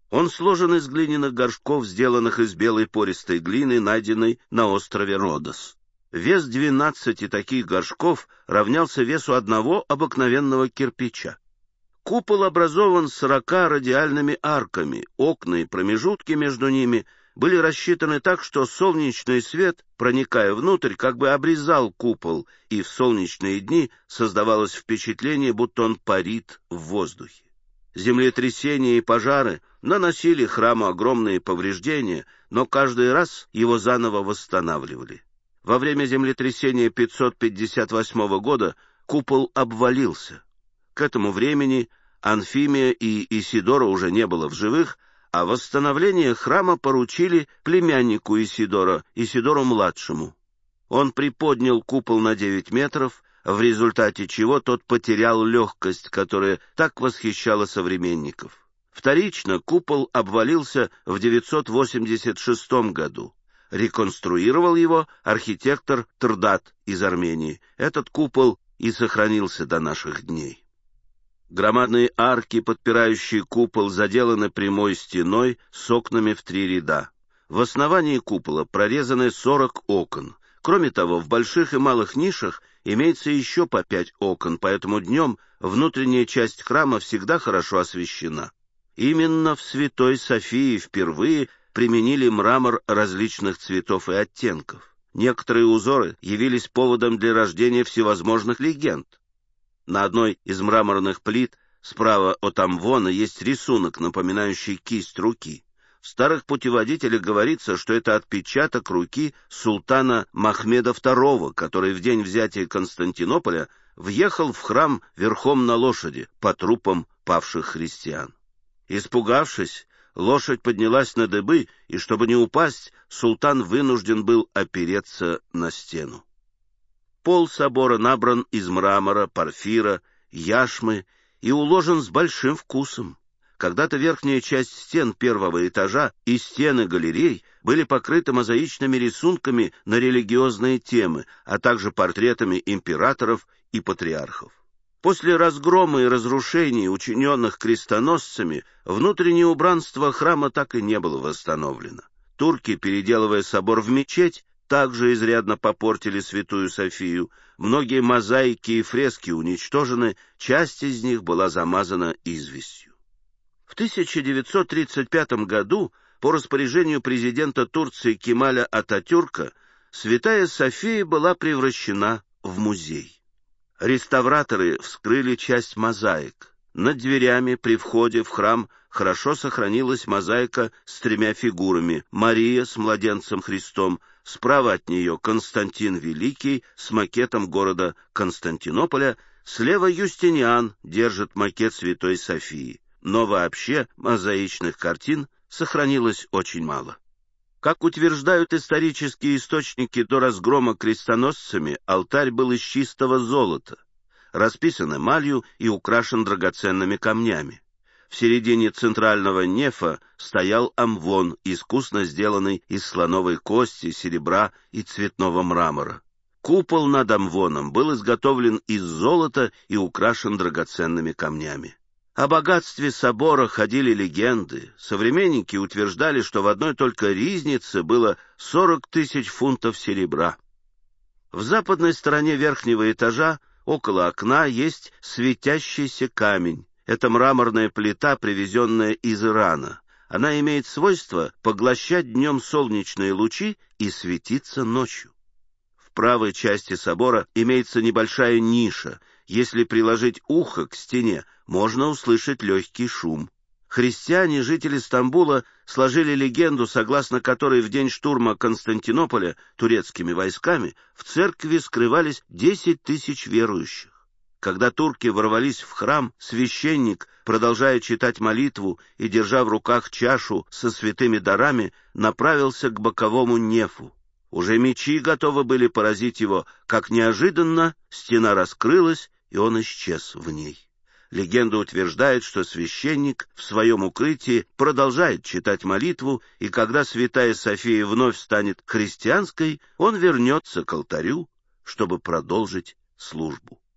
Он сложен из глиняных горшков, сделанных из белой пористой глины, найденной на острове Родос. Вес 12 таких горшков равнялся весу одного обыкновенного кирпича. Купол образован 40 радиальными арками, окна и промежутки между ними были рассчитаны так, что солнечный свет, проникая внутрь, как бы обрезал купол, и в солнечные дни создавалось впечатление, будто он парит в воздухе. Землетрясения и пожары наносили храму огромные повреждения, но каждый раз его заново восстанавливали. Во время землетрясения 558 года купол обвалился. К этому времени Анфимия и Исидора уже не было в живых, а восстановление храма поручили племяннику Исидора, Исидору-младшему. Он приподнял купол на 9 метров, в результате чего тот потерял легкость, которая так восхищала современников. Вторично купол обвалился в 986 году. Реконструировал его архитектор Трдат из Армении. Этот купол и сохранился до наших дней. Громадные арки, подпирающие купол, заделаны прямой стеной с окнами в 3 ряда. В основании купола прорезаны 40 окон. Кроме того, в больших и малых нишах имеется еще по 5 окон, поэтому днем внутренняя часть храма всегда хорошо освещена. Именно в Святой Софии впервые применили мрамор различных цветов и оттенков. Некоторые узоры явились поводом для рождения всевозможных легенд. На одной из мраморных плит справа от амвона есть рисунок, напоминающий кисть руки. В старых путеводителях говорится, что это отпечаток руки султана Махмеда II, который в день взятия Константинополя въехал в храм верхом на лошади по трупам павших христиан. Испугавшись, лошадь поднялась на дыбы, и чтобы не упасть, султан вынужден был опереться на стену. Пол собора набран из мрамора, порфира, яшмы и уложен с большим вкусом. Когда-то верхняя часть стен первого этажа и стены галерей были покрыты мозаичными рисунками на религиозные темы, а также портретами императоров и патриархов. После разгрома и разрушений, учиненных крестоносцами, внутреннее убранство храма так и не было восстановлено. Турки, переделывая собор в мечеть, также изрядно попортили Святую Софию. Многие мозаики и фрески уничтожены, часть из них была замазана известью. В 1935 году по распоряжению президента Турции Кемаля Ататюрка Святая София была превращена в музей. Реставраторы вскрыли часть мозаик. Над дверями при входе в храм хорошо сохранилась мозаика с 3 фигурами: Мария с младенцем Христом, справа от нее Константин Великий с макетом города Константинополя, слева Юстиниан держит макет Святой Софии. Но вообще мозаичных картин сохранилось очень мало. Как утверждают исторические источники, до разгрома крестоносцами алтарь был из чистого золота, расписан эмалью и украшен драгоценными камнями. В середине центрального нефа стоял амвон, искусно сделанный из слоновой кости, серебра и цветного мрамора. Купол над амвоном был изготовлен из золота и украшен драгоценными камнями. О богатстве собора ходили легенды. Современники утверждали, что в одной только ризнице было 40 000 фунтов серебра. В западной стороне верхнего этажа, около окна, есть светящийся камень. Это мраморная плита, привезенная из Ирана. Она имеет свойство поглощать днем солнечные лучи и светиться ночью. В правой части собора имеется небольшая ниша. Если приложить ухо к стене, можно услышать легкий шум. Христиане, жители Стамбула, сложили легенду, согласно которой в день штурма Константинополя турецкими войсками в церкви скрывались 10 000 верующих. Когда турки ворвались в храм, священник, продолжая читать молитву и держа в руках чашу со святыми дарами, направился к боковому нефу. Уже мечи готовы были поразить его, как неожиданно стена раскрылась, и он исчез в ней. Легенда утверждает, что священник в своем укрытии продолжает читать молитву, и когда Святая София вновь станет христианской, он вернется к алтарю, чтобы продолжить службу.